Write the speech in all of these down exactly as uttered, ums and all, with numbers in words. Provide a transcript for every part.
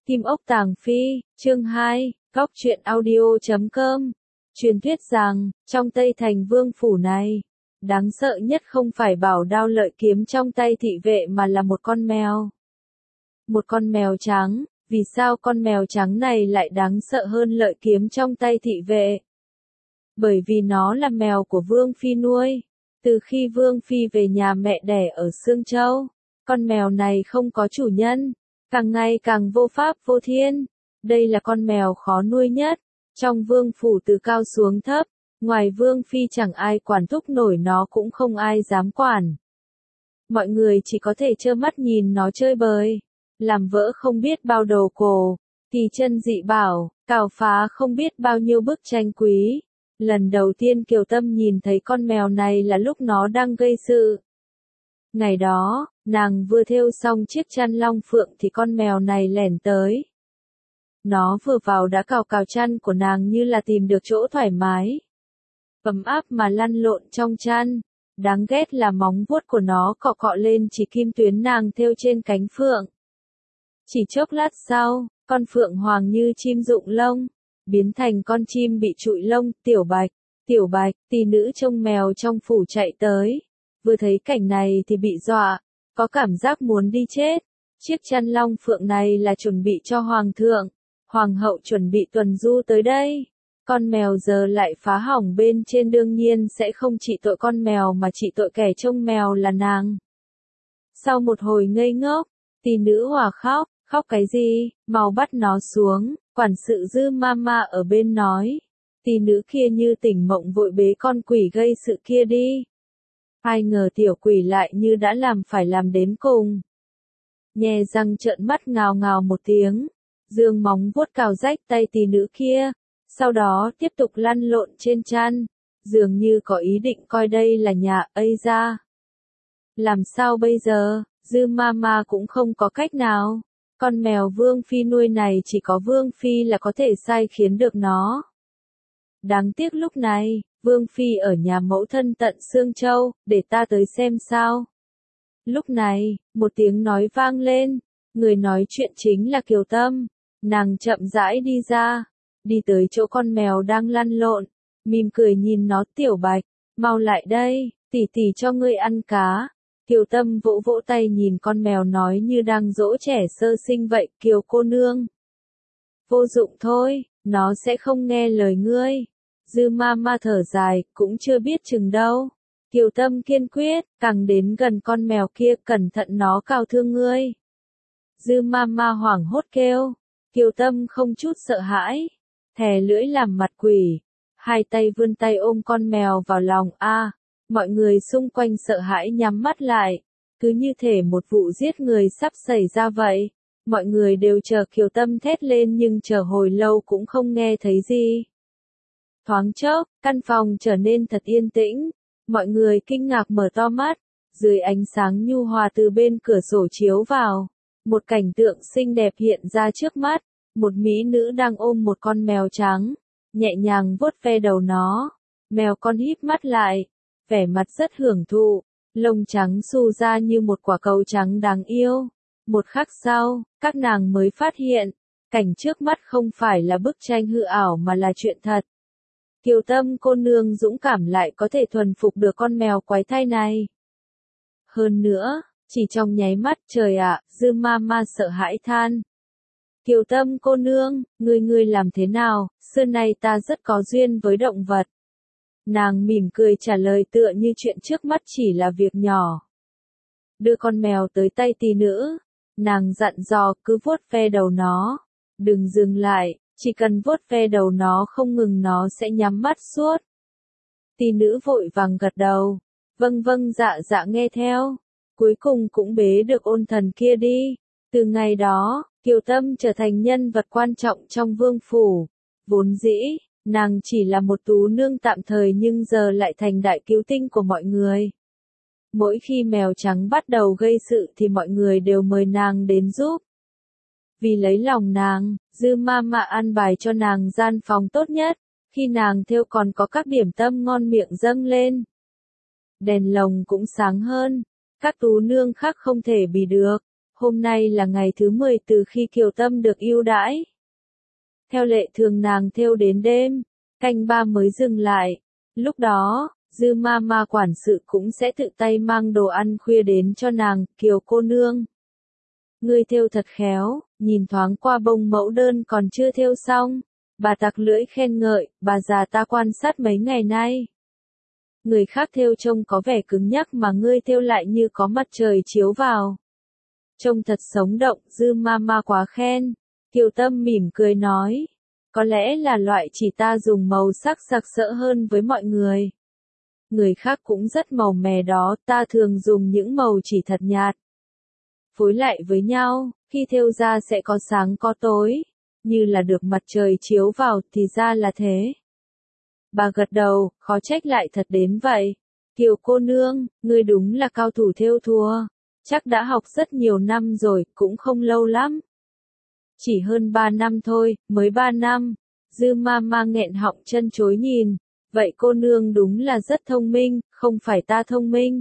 Kim ốc tàng phi, chương hai, góc truyện audio chấm com. Truyền thuyết rằng, trong Tây Thành Vương phủ này, đáng sợ nhất không phải bảo đao lợi kiếm trong tay thị vệ mà là một con mèo. Một con mèo trắng, vì sao con mèo trắng này lại đáng sợ hơn lợi kiếm trong tay thị vệ? Bởi vì nó là mèo của Vương Phi nuôi. Từ khi Vương Phi về nhà mẹ đẻ ở Sương Châu, con mèo này không có chủ nhân, càng ngày càng vô pháp vô thiên. Đây là con mèo khó nuôi nhất. Trong vương phủ từ cao xuống thấp, ngoài Vương Phi chẳng ai quản thúc nổi nó, cũng không ai dám quản. Mọi người chỉ có thể trơ mắt nhìn nó chơi bời, làm vỡ không biết bao đồ cổ, kỳ chân dị bảo, cào phá không biết bao nhiêu bức tranh quý. Lần đầu tiên Kiều Tâm nhìn thấy con mèo này là lúc nó đang gây sự. Ngày đó, nàng vừa thêu xong chiếc chăn long phượng thì con mèo này lẻn tới. Nó vừa vào đã cào cào chăn của nàng như là tìm được chỗ thoải mái, ấm áp mà lăn lộn trong chăn. Đáng ghét là móng vuốt của nó cọ cọ lên chỉ kim tuyến nàng thêu trên cánh phượng. Chỉ chốc lát sau, con phượng hoàng như chim rụng lông, biến thành con chim bị trụi lông. Tiểu Bạch, Tiểu Bạch, tỷ nữ trông mèo trong phủ chạy tới, vừa thấy cảnh này thì bị dọa, có cảm giác muốn đi chết. Chiếc chăn long phượng này là chuẩn bị cho hoàng thượng, hoàng hậu chuẩn bị tuần du tới đây. Con mèo giờ lại phá hỏng bên trên, đương nhiên sẽ không trị tội con mèo mà trị tội kẻ trông mèo là nàng. Sau một hồi ngây ngốc, tỷ nữ hòa khóc, khóc cái gì, mau bắt nó xuống. Quản sự Dư Mama ở bên nói, tỷ nữ kia như tỉnh mộng vội bế con quỷ gây sự kia đi. Ai ngờ tiểu quỷ lại như đã làm phải làm đến cùng. Nhè răng trợn mắt ngào ngào một tiếng, giương móng vuốt cào rách tay tỷ nữ kia, sau đó tiếp tục lăn lộn trên chăn, dường như có ý định coi đây là nhà. Ây da! Làm sao bây giờ? Dư Mama cũng không có cách nào. Con mèo Vương Phi nuôi này chỉ có Vương Phi là có thể sai khiến được nó. Đáng tiếc lúc này, Vương Phi ở nhà mẫu thân tận Sương Châu, để ta tới xem sao. Lúc này, một tiếng nói vang lên, người nói chuyện chính là Kiều Tâm. Nàng chậm rãi đi ra, đi tới chỗ con mèo đang lăn lộn, mỉm cười nhìn nó. Tiểu Bạch, mau lại đây, tỷ tỷ cho ngươi ăn cá. Kiều Tâm vỗ vỗ tay nhìn con mèo nói như đang dỗ trẻ sơ sinh vậy. Kiều cô nương, vô dụng thôi, nó sẽ không nghe lời ngươi. Dư Mama thở dài, cũng chưa biết chừng đâu. Kiều Tâm kiên quyết, càng đến gần con mèo kia, cẩn thận nó cào thương ngươi. Dư Mama hoảng hốt kêu. Kiều Tâm không chút sợ hãi, thè lưỡi làm mặt quỷ, hai tay vươn tay ôm con mèo vào lòng. A, à, mọi người xung quanh sợ hãi nhắm mắt lại, cứ như thể một vụ giết người sắp xảy ra vậy. Mọi người đều chờ Kiều Tâm thét lên nhưng chờ hồi lâu cũng không nghe thấy gì. Thoáng chốc, căn phòng trở nên thật yên tĩnh, mọi người kinh ngạc mở to mắt, dưới ánh sáng nhu hòa từ bên cửa sổ chiếu vào, một cảnh tượng xinh đẹp hiện ra trước mắt. Một mỹ nữ đang ôm một con mèo trắng, nhẹ nhàng vuốt ve đầu nó. Mèo con híp mắt lại, vẻ mặt rất hưởng thụ, lông trắng xù ra như một quả cầu trắng đáng yêu. Một khắc sau, các nàng mới phát hiện, cảnh trước mắt không phải là bức tranh hư ảo mà là chuyện thật. Kiều Tâm cô nương dũng cảm lại có thể thuần phục được con mèo quái thai này. Hơn nữa, chỉ trong nháy mắt. Trời ạ, Dư Mama sợ hãi than. Kiều Tâm cô nương, ngươi ngươi làm thế nào? Xưa nay ta rất có duyên với động vật. Nàng mỉm cười trả lời tựa như chuyện trước mắt chỉ là việc nhỏ. Đưa con mèo tới tay tỷ nữ, nàng dặn dò cứ vuốt ve đầu nó, đừng dừng lại, chỉ cần vuốt ve đầu nó không ngừng nó sẽ nhắm mắt suốt. Tỷ nữ vội vàng gật đầu, vâng vâng dạ dạ nghe theo, cuối cùng cũng bế được ôn thần kia đi. Từ ngày đó, Kiều Tâm trở thành nhân vật quan trọng trong vương phủ. Vốn dĩ, nàng chỉ là một tú nương tạm thời nhưng giờ lại thành đại cứu tinh của mọi người. Mỗi khi mèo trắng bắt đầu gây sự thì mọi người đều mời nàng đến giúp. Vì lấy lòng nàng, Dư Mama ăn bài cho nàng gian phòng tốt nhất, khi nàng thêu còn có các điểm tâm ngon miệng dâng lên. Đèn lồng cũng sáng hơn, các tú nương khác không thể bì được. hôm nay là ngày thứ mười từ khi Kiều Tâm được ưu đãi. Theo lệ thường nàng thêu đến đêm, canh ba mới dừng lại. Lúc đó, Dư ma ma quản sự cũng sẽ tự tay mang đồ ăn khuya đến cho nàng, Kiều cô nương. Ngươi thêu thật khéo, nhìn thoáng qua bông mẫu đơn còn chưa thêu xong. Bà tặc lưỡi khen ngợi, bà già ta quan sát mấy ngày nay. Người khác thêu trông có vẻ cứng nhắc mà ngươi thêu lại như có mặt trời chiếu vào. Trông thật sống động, Dư ma ma quá khen. Kiều Tâm mỉm cười nói. Có lẽ là loại chỉ ta dùng màu sắc sặc sỡ hơn với mọi người. Người khác cũng rất màu mè đó, ta thường dùng những màu chỉ thật nhạt. Phối lại với nhau, khi thêu ra sẽ có sáng có tối, như là được mặt trời chiếu vào, thì ra là thế. Bà gật đầu, khó trách lại thật đến vậy. Kiều cô nương, ngươi đúng là cao thủ thêu thùa, chắc đã học rất nhiều năm rồi, cũng không lâu lắm. Chỉ hơn ba năm thôi, mới ba năm. Dư ma ma nghẹn họng chân chối nhìn. Vậy cô nương đúng là rất thông minh, không phải ta thông minh.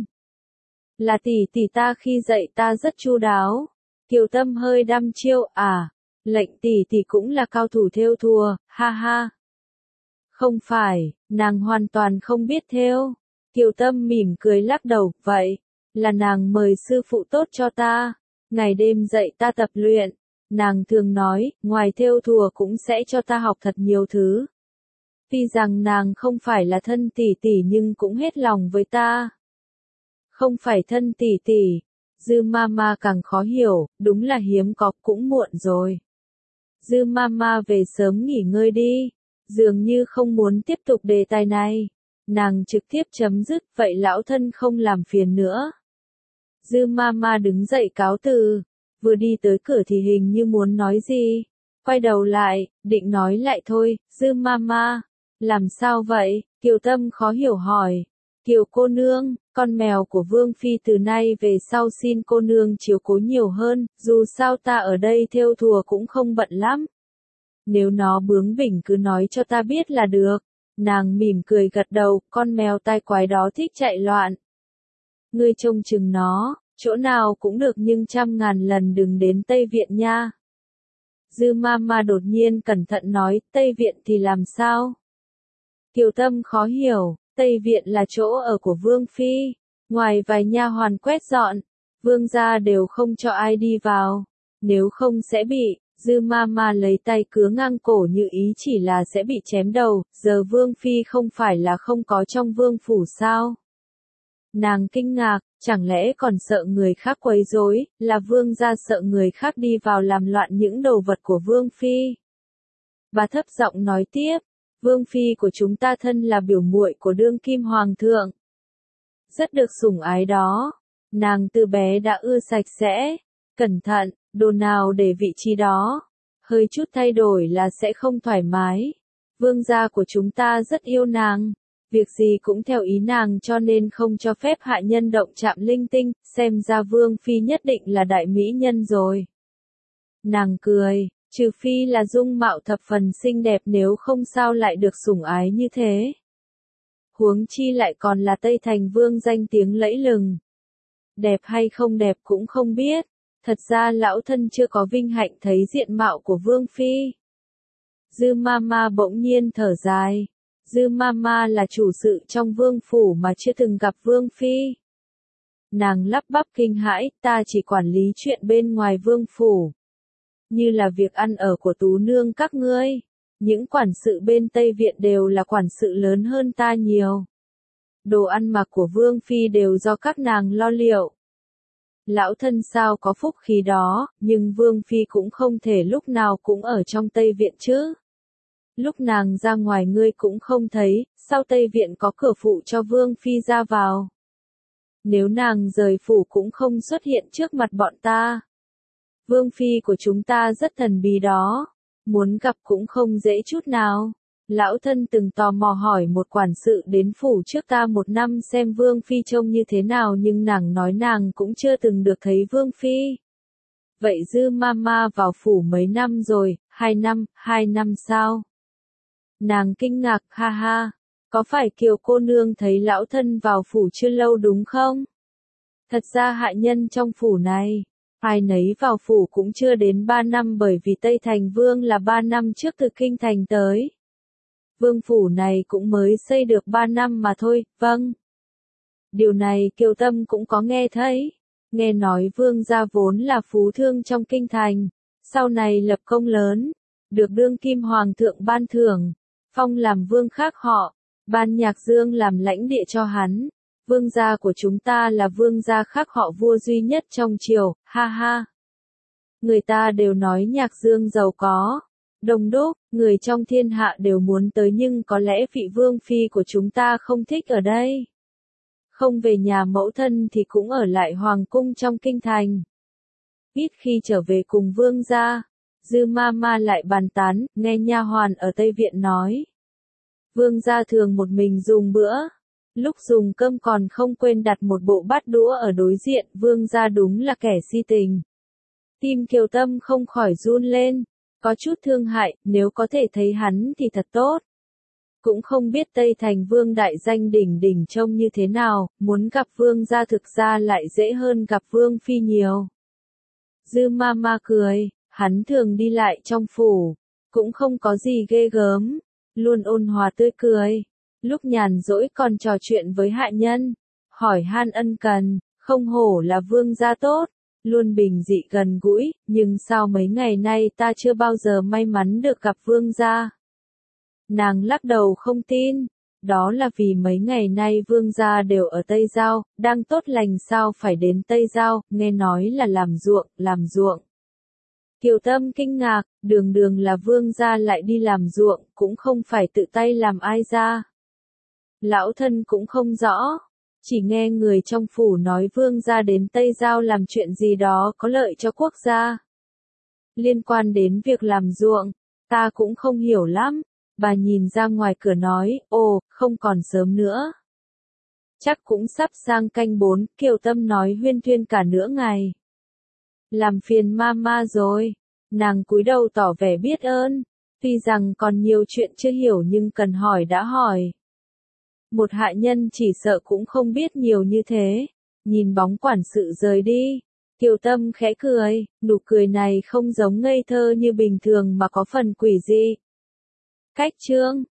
Là tỷ tỷ ta khi dạy ta rất chu đáo. Kiều Tâm hơi đăm chiêu, à, lệnh tỷ tỷ cũng là cao thủ thêu thùa, ha ha. Không phải, nàng hoàn toàn không biết thêu. Kiều Tâm mỉm cười lắc đầu, vậy, là nàng mời sư phụ tốt cho ta, ngày đêm dạy ta tập luyện. Nàng thường nói, ngoài thêu thùa cũng sẽ cho ta học thật nhiều thứ. Tuy rằng nàng không phải là thân tỷ tỷ nhưng cũng hết lòng với ta. Không phải thân tỷ tỷ. Dư ma ma càng khó hiểu, đúng là hiếm có, cũng muộn rồi. Dư ma ma về sớm nghỉ ngơi đi. Dường như không muốn tiếp tục đề tài này. Nàng trực tiếp chấm dứt, vậy lão thân không làm phiền nữa. Dư ma ma đứng dậy cáo từ. Vừa đi tới cửa thì hình như muốn nói gì. Quay đầu lại, định nói lại thôi, Dư ma ma. Làm sao vậy? Kiều Tâm khó hiểu hỏi. Kiều cô nương, con mèo của Vương Phi từ nay về sau xin cô nương chiếu cố nhiều hơn, dù sao ta ở đây thêu thùa cũng không bận lắm. Nếu nó bướng bỉnh cứ nói cho ta biết là được. Nàng mỉm cười gật đầu, con mèo tai quái đó thích chạy loạn. Ngươi trông chừng nó, chỗ nào cũng được nhưng trăm ngàn lần đừng đến Tây Viện nha. Dư ma ma đột nhiên cẩn thận nói, Tây Viện thì làm sao? Kiều Tâm khó hiểu, Tây Viện là chỗ ở của Vương Phi, ngoài vài nha hoàn quét dọn, Vương gia đều không cho ai đi vào, nếu không sẽ bị, Dư ma ma lấy tay cứa ngang cổ như ý chỉ là sẽ bị chém đầu, giờ Vương Phi không phải là không có trong vương phủ sao? Nàng kinh ngạc, chẳng lẽ còn sợ người khác quấy rối, là Vương gia sợ người khác đi vào làm loạn những đồ vật của Vương Phi. Bà thấp giọng nói tiếp. Vương Phi của chúng ta thân là biểu muội của đương kim hoàng thượng. Rất được sủng ái đó. Nàng từ bé đã ưa sạch sẽ. Cẩn thận, đồ nào để vị trí đó. Hơi chút thay đổi là sẽ không thoải mái. Vương gia của chúng ta rất yêu nàng. Việc gì cũng theo ý nàng cho nên không cho phép hạ nhân động chạm linh tinh. Xem ra Vương Phi nhất định là đại mỹ nhân rồi. Nàng cười. Trừ phi là dung mạo thập phần xinh đẹp nếu không sao lại được sủng ái như thế. Huống chi lại còn là Tây Thành Vương danh tiếng lẫy lừng. Đẹp hay không đẹp cũng không biết. Thật ra lão thân chưa có vinh hạnh thấy diện mạo của Vương Phi. Dư ma ma bỗng nhiên thở dài. Dư ma ma là chủ sự trong vương phủ mà chưa từng gặp Vương Phi. Nàng lắp bắp kinh hãi, ta chỉ quản lý chuyện bên ngoài vương phủ. Như là việc ăn ở của tú nương các ngươi. Những quản sự bên Tây Viện đều là quản sự lớn hơn ta nhiều. Đồ ăn mặc của Vương Phi đều do các nàng lo liệu. Lão thân sao có phúc khí đó, nhưng Vương Phi cũng không thể lúc nào cũng ở trong Tây Viện chứ. Lúc nàng ra ngoài ngươi cũng không thấy, sau Tây Viện có cửa phụ cho Vương Phi ra vào. Nếu nàng rời phủ cũng không xuất hiện trước mặt bọn ta. Vương Phi của chúng ta rất thần bí đó. Muốn gặp cũng không dễ chút nào. Lão thân từng tò mò hỏi một quản sự đến phủ trước ta một năm xem Vương Phi trông như thế nào nhưng nàng nói nàng cũng chưa từng được thấy Vương Phi. Vậy Dư ma ma vào phủ mấy năm rồi, hai năm, hai năm sao? Nàng kinh ngạc, ha ha. Có phải Kiều cô nương thấy lão thân vào phủ chưa lâu đúng không? Thật ra hạ nhân trong phủ này. Ai nấy vào phủ cũng chưa đến ba năm bởi vì Tây Thành Vương là ba năm trước từ Kinh Thành tới. Vương phủ này cũng mới xây được ba năm mà thôi, vâng. Điều này Kiều Tâm cũng có nghe thấy. Nghe nói Vương gia vốn là phú thương trong Kinh Thành, sau này lập công lớn, được đương kim hoàng thượng ban thưởng, phong làm vương khác họ, ban Nhạc Dương làm lãnh địa cho hắn. Vương gia của chúng ta là vương gia khác họ vua duy nhất trong triều, ha ha. Người ta đều nói Nhạc Dương giàu có, đông đúc, người trong thiên hạ đều muốn tới nhưng có lẽ vị vương phi của chúng ta không thích ở đây. Không về nhà mẫu thân thì cũng ở lại hoàng cung trong Kinh Thành. Ít khi trở về cùng vương gia, Dư ma ma lại bàn tán, nghe nha hoàn ở Tây Viện nói. Vương gia thường một mình dùng bữa. Lúc dùng cơm còn không quên đặt một bộ bát đũa ở đối diện, vương gia đúng là kẻ si tình. Tim Kiều Tâm không khỏi run lên, có chút thương hại, nếu có thể thấy hắn thì thật tốt. Cũng không biết Tây Thành Vương đại danh đỉnh đỉnh trông như thế nào, muốn gặp vương gia thực ra lại dễ hơn gặp vương phi nhiều. Dư ma ma cười, hắn thường đi lại trong phủ, cũng không có gì ghê gớm, luôn ôn hòa tươi cười. Lúc nhàn rỗi còn trò chuyện với hạ nhân, hỏi han ân cần, không hổ là vương gia tốt, luôn bình dị gần gũi, nhưng sao mấy ngày nay ta chưa bao giờ may mắn được gặp vương gia. Nàng lắc đầu không tin, đó là vì mấy ngày nay vương gia đều ở Tây Giao, đang tốt lành sao phải đến Tây Giao, nghe nói là làm ruộng, làm ruộng. Kiều Tâm kinh ngạc, đường đường là vương gia lại đi làm ruộng, cũng không phải tự tay làm ai ra. Lão thân cũng không rõ, chỉ nghe người trong phủ nói vương gia đến Tây Giao làm chuyện gì đó có lợi cho quốc gia. Liên quan đến việc làm ruộng, ta cũng không hiểu lắm, bà nhìn ra ngoài cửa nói, ồ, không còn sớm nữa. Chắc cũng sắp sang canh bốn, Kiều Tâm nói huyên thuyên cả nửa ngày. Làm phiền mama rồi, nàng cúi đầu tỏ vẻ biết ơn, tuy rằng còn nhiều chuyện chưa hiểu nhưng cần hỏi đã hỏi. Một hạ nhân chỉ sợ cũng không biết nhiều như thế, nhìn bóng quản sự rời đi, Kiều Tâm khẽ cười, nụ cười này không giống ngây thơ như bình thường mà có phần quỷ dị. Cách chương